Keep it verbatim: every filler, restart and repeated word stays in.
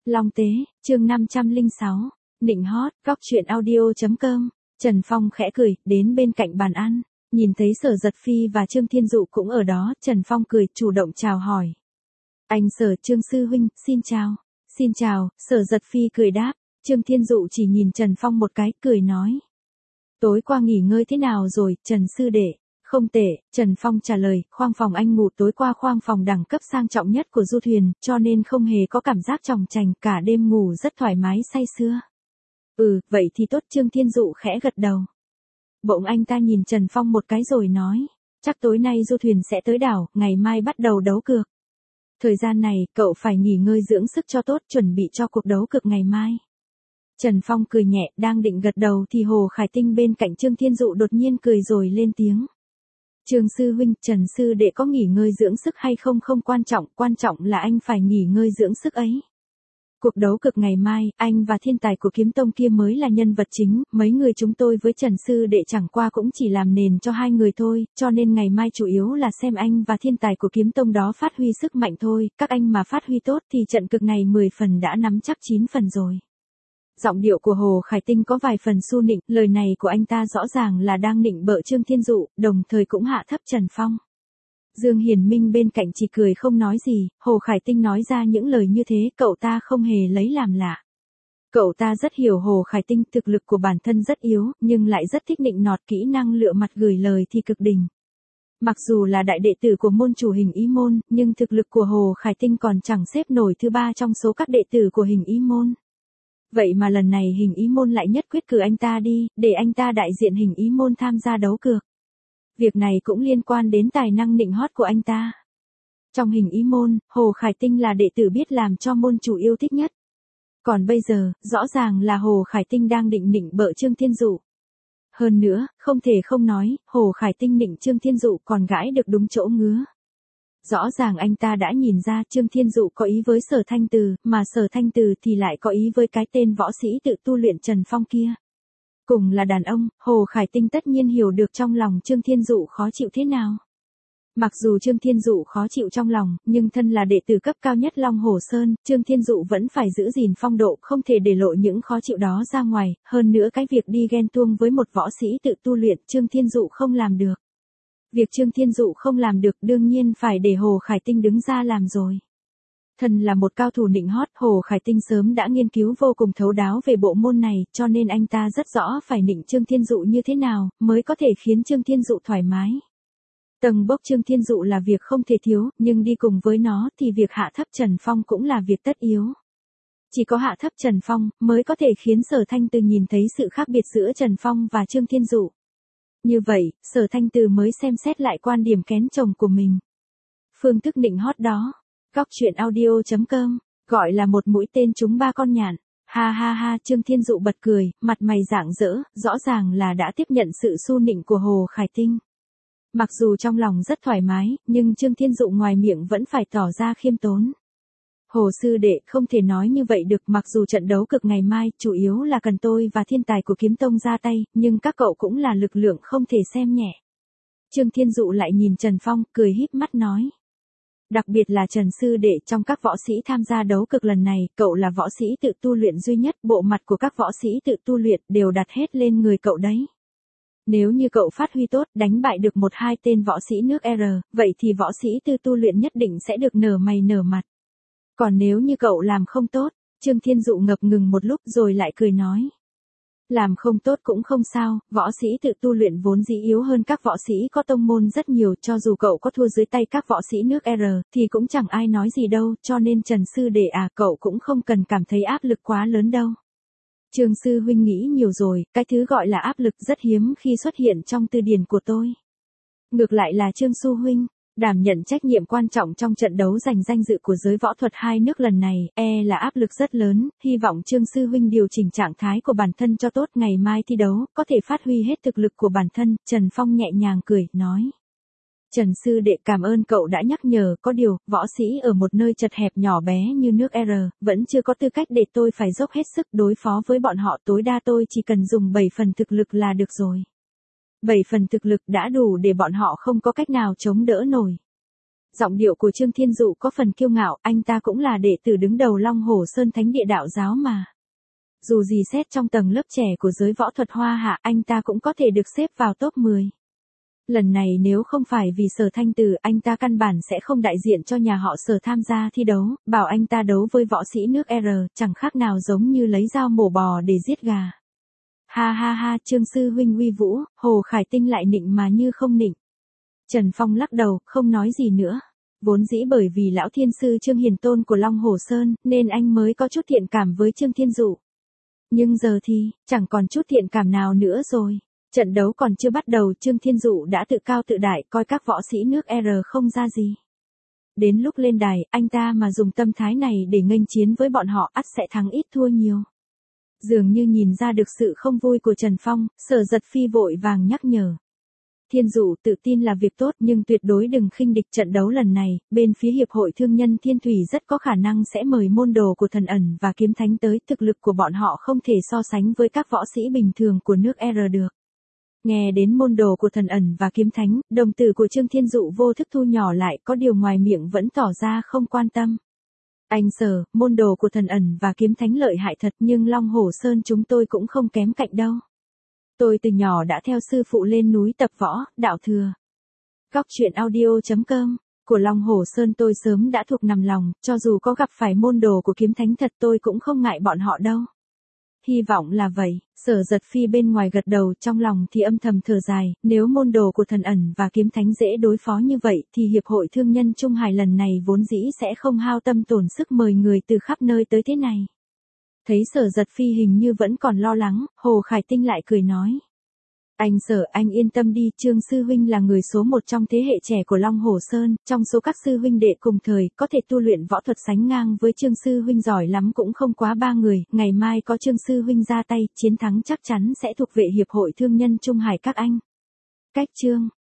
Long Tế, chương năm trăm lẻ sáu, nịnh hót, góc truyện audio.com, Trần Phong khẽ cười, đến bên cạnh bàn ăn, nhìn thấy Sở Giật Phi và Trương Thiên Dụ cũng ở đó, Trần Phong cười, chủ động chào hỏi. Anh Sở, Trương Sư Huynh, xin chào. Xin chào, Sở Giật Phi cười đáp, Trương Thiên Dụ chỉ nhìn Trần Phong một cái, cười nói. Tối qua nghỉ ngơi thế nào rồi, Trần Sư Đệ? Không tệ, Trần Phong trả lời, khoang phòng anh ngủ tối qua khoang phòng đẳng cấp sang trọng nhất của du thuyền, cho nên không hề có cảm giác chòng chành, cả đêm ngủ rất thoải mái say sưa. Ừ, vậy thì tốt, Trương Thiên Dụ khẽ gật đầu. Bỗng anh ta nhìn Trần Phong một cái rồi nói, chắc tối nay du thuyền sẽ tới đảo, ngày mai bắt đầu đấu cược. Thời gian này, cậu phải nghỉ ngơi dưỡng sức cho tốt, chuẩn bị cho cuộc đấu cược ngày mai. Trần Phong cười nhẹ, đang định gật đầu thì Hồ Khải Tinh bên cạnh Trương Thiên Dụ đột nhiên cười rồi lên tiếng. Trương Sư Huynh, Trần Sư Đệ có nghỉ ngơi dưỡng sức hay không không quan trọng, quan trọng là anh phải nghỉ ngơi dưỡng sức ấy. Cuộc đấu cực ngày mai, anh và thiên tài của kiếm tông kia mới là nhân vật chính, mấy người chúng tôi với Trần Sư Đệ chẳng qua cũng chỉ làm nền cho hai người thôi, cho nên ngày mai chủ yếu là xem anh và thiên tài của kiếm tông đó phát huy sức mạnh thôi, các anh mà phát huy tốt thì trận cực này mười phần đã nắm chắc chín phần rồi. Giọng điệu của Hồ Khải Tinh có vài phần su nịnh, lời này của anh ta rõ ràng là đang nịnh bợ Trương Thiên Dụ, đồng thời cũng hạ thấp Trần Phong. Dương Hiền Minh bên cạnh chỉ cười không nói gì, Hồ Khải Tinh nói ra những lời như thế, cậu ta không hề lấy làm lạ. Cậu ta rất hiểu Hồ Khải Tinh, thực lực của bản thân rất yếu, nhưng lại rất thích nịnh nọt, kỹ năng lựa mặt gửi lời thì cực đỉnh. Mặc dù là đại đệ tử của môn chủ Hình Ý môn, nhưng thực lực của Hồ Khải Tinh còn chẳng xếp nổi thứ ba trong số các đệ tử của Hình Ý môn. Vậy mà lần này Hình Ý môn lại nhất quyết cử anh ta đi, để anh ta đại diện Hình Ý môn tham gia đấu cược. Việc này cũng liên quan đến tài năng nịnh hót của anh ta. Trong Hình Ý môn, Hồ Khải Tinh là đệ tử biết làm cho môn chủ yêu thích nhất. Còn bây giờ, rõ ràng là Hồ Khải Tinh đang định nịnh bợ Trương Thiên Dụ. Hơn nữa, không thể không nói, Hồ Khải Tinh nịnh Trương Thiên Dụ còn gãi được đúng chỗ ngứa. Rõ ràng anh ta đã nhìn ra Trương Thiên Dụ có ý với Sở Thanh Từ, mà Sở Thanh Từ thì lại có ý với cái tên võ sĩ tự tu luyện Trần Phong kia. Cùng là đàn ông, Hồ Khải Tinh tất nhiên hiểu được trong lòng Trương Thiên Dụ khó chịu thế nào. Mặc dù Trương Thiên Dụ khó chịu trong lòng, nhưng thân là đệ tử cấp cao nhất Long Hồ Sơn, Trương Thiên Dụ vẫn phải giữ gìn phong độ, không thể để lộ những khó chịu đó ra ngoài, hơn nữa cái việc đi ghen tuông với một võ sĩ tự tu luyện Trương Thiên Dụ không làm được. Việc Trương Thiên Dụ không làm được đương nhiên phải để Hồ Khải Tinh đứng ra làm rồi. Thần là một cao thủ nịnh hót, Hồ Khải Tinh sớm đã nghiên cứu vô cùng thấu đáo về bộ môn này, cho nên anh ta rất rõ phải nịnh Trương Thiên Dụ như thế nào, mới có thể khiến Trương Thiên Dụ thoải mái. Tầng bốc Trương Thiên Dụ là việc không thể thiếu, nhưng đi cùng với nó thì việc hạ thấp Trần Phong cũng là việc tất yếu. Chỉ có hạ thấp Trần Phong, mới có thể khiến Sở Thanh Từ nhìn thấy sự khác biệt giữa Trần Phong và Trương Thiên Dụ. Như vậy, Sở Thanh Từ mới xem xét lại quan điểm kén chồng của mình. Phương thức nịnh hót đó. Góc truyện audio.com, gọi là một mũi tên trúng ba con nhạn. Ha ha ha, Trương Thiên Dụ bật cười, mặt mày rạng rỡ, rõ ràng là đã tiếp nhận sự su nịnh của Hồ Khải Tinh. Mặc dù trong lòng rất thoải mái, nhưng Trương Thiên Dụ ngoài miệng vẫn phải tỏ ra khiêm tốn. Hồ Sư Đệ, không thể nói như vậy được, mặc dù trận đấu cực ngày mai, chủ yếu là cần tôi và thiên tài của kiếm tông ra tay, nhưng các cậu cũng là lực lượng không thể xem nhẹ. Trương Thiên Dụ lại nhìn Trần Phong, cười híp mắt nói. Đặc biệt là Trần Sư Đệ, trong các võ sĩ tham gia đấu cực lần này, cậu là võ sĩ tự tu luyện duy nhất, bộ mặt của các võ sĩ tự tu luyện đều đặt hết lên người cậu đấy. Nếu như cậu phát huy tốt, đánh bại được một hai tên võ sĩ nước R, vậy thì võ sĩ tự tu luyện nhất định sẽ được nở mày nở mặt. Còn nếu như cậu làm không tốt, Trương Thiên Dụ ngập ngừng một lúc rồi lại cười nói. Làm không tốt cũng không sao, võ sĩ tự tu luyện vốn dĩ yếu hơn các võ sĩ có tông môn rất nhiều, cho dù cậu có thua dưới tay các võ sĩ nước R, thì cũng chẳng ai nói gì đâu, cho nên Trần Sư Đệ à, cậu cũng không cần cảm thấy áp lực quá lớn đâu. Trương Sư Huynh nghĩ nhiều rồi, cái thứ gọi là áp lực rất hiếm khi xuất hiện trong từ điển của tôi. Ngược lại là Trương Sư Huynh, đảm nhận trách nhiệm quan trọng trong trận đấu giành danh dự của giới võ thuật hai nước lần này, e là áp lực rất lớn, hy vọng Trương Sư Huynh điều chỉnh trạng thái của bản thân cho tốt, ngày mai thi đấu, có thể phát huy hết thực lực của bản thân, Trần Phong nhẹ nhàng cười, nói. Trần Sư Đệ, cảm ơn cậu đã nhắc nhở, có điều, võ sĩ ở một nơi chật hẹp nhỏ bé như nước R, vẫn chưa có tư cách để tôi phải dốc hết sức đối phó với bọn họ, tối đa tôi chỉ cần dùng bảy phần thực lực là được rồi. bảy phần thực lực đã đủ để bọn họ không có cách nào chống đỡ nổi. Giọng điệu của Trương Thiên Dụ có phần kiêu ngạo, anh ta cũng là đệ tử đứng đầu Long Hồ Sơn Thánh Địa đạo giáo mà. Dù gì xét trong tầng lớp trẻ của giới võ thuật Hoa Hạ, anh ta cũng có thể được xếp vào top mười. Lần này nếu không phải vì Sở Thanh Từ, anh ta căn bản sẽ không đại diện cho nhà họ Sở tham gia thi đấu, bảo anh ta đấu với võ sĩ nước R, chẳng khác nào giống như lấy dao mổ bò để giết gà. Ha ha ha, Trương sư huynh uy vũ, Hồ Khải Tinh lại nịnh mà như không nịnh. Trần Phong lắc đầu, không nói gì nữa. Vốn dĩ bởi vì lão thiên sư Trương Hiền Tôn của Long Hồ Sơn, nên anh mới có chút thiện cảm với Trương Thiên Dụ. Nhưng giờ thì, chẳng còn chút thiện cảm nào nữa rồi. Trận đấu còn chưa bắt đầu, Trương Thiên Dụ đã tự cao tự đại, coi các võ sĩ nước R không ra gì. Đến lúc lên đài, anh ta mà dùng tâm thái này để nghênh chiến với bọn họ, ắt sẽ thắng ít thua nhiều. Dường như nhìn ra được sự không vui của Trần Phong, Sở Giật Phi vội vàng nhắc nhở. Thiên Dụ, tự tin là việc tốt nhưng tuyệt đối đừng khinh địch. Trận đấu lần này, bên phía Hiệp hội Thương nhân Thiên Thủy rất có khả năng sẽ mời môn đồ của Thần Ẩn và Kiếm Thánh tới, thực lực của bọn họ không thể so sánh với các võ sĩ bình thường của nước R được. Nghe đến môn đồ của Thần Ẩn và Kiếm Thánh, đồng tử của Trương Thiên Dụ vô thức thu nhỏ lại, có điều ngoài miệng vẫn tỏ ra không quan tâm. Anh Sở, môn đồ của Thần Ẩn và Kiếm Thánh lợi hại thật, nhưng Long Hồ Sơn chúng tôi cũng không kém cạnh đâu. Tôi từ nhỏ đã theo sư phụ lên núi tập võ, đạo thừa. Góc truyện audio chấm com của Long Hồ Sơn tôi sớm đã thuộc nằm lòng, cho dù có gặp phải môn đồ của Kiếm Thánh thật tôi cũng không ngại bọn họ đâu. Hy vọng là vậy. Sở Giật Phi bên ngoài gật đầu, trong lòng thì âm thầm thở dài, nếu môn đồ của Thần Ẩn và Kiếm Thánh dễ đối phó như vậy thì Hiệp hội Thương nhân Trung Hải lần này vốn dĩ sẽ không hao tâm tổn sức mời người từ khắp nơi tới thế này. Thấy Sở Giật Phi hình như vẫn còn lo lắng, Hồ Khải Tinh lại cười nói. Anh Sở, anh yên tâm đi, Trương sư huynh là người số một trong thế hệ trẻ của Long Hồ Sơn, trong số các sư huynh đệ cùng thời, có thể tu luyện võ thuật sánh ngang với Trương sư huynh giỏi lắm cũng không quá ba người, ngày mai có Trương sư huynh ra tay, chiến thắng chắc chắn sẽ thuộc về Hiệp hội Thương nhân Trung Hải các anh. Cách Trương